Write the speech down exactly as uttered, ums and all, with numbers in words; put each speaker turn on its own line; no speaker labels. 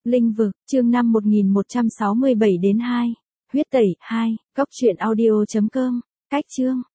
Linh vực, chương năm một nghìn một trăm sáu mươi bảy đến hai. Huyết tẩy, hai. Cốc truyện audio chấm com. Cách chương.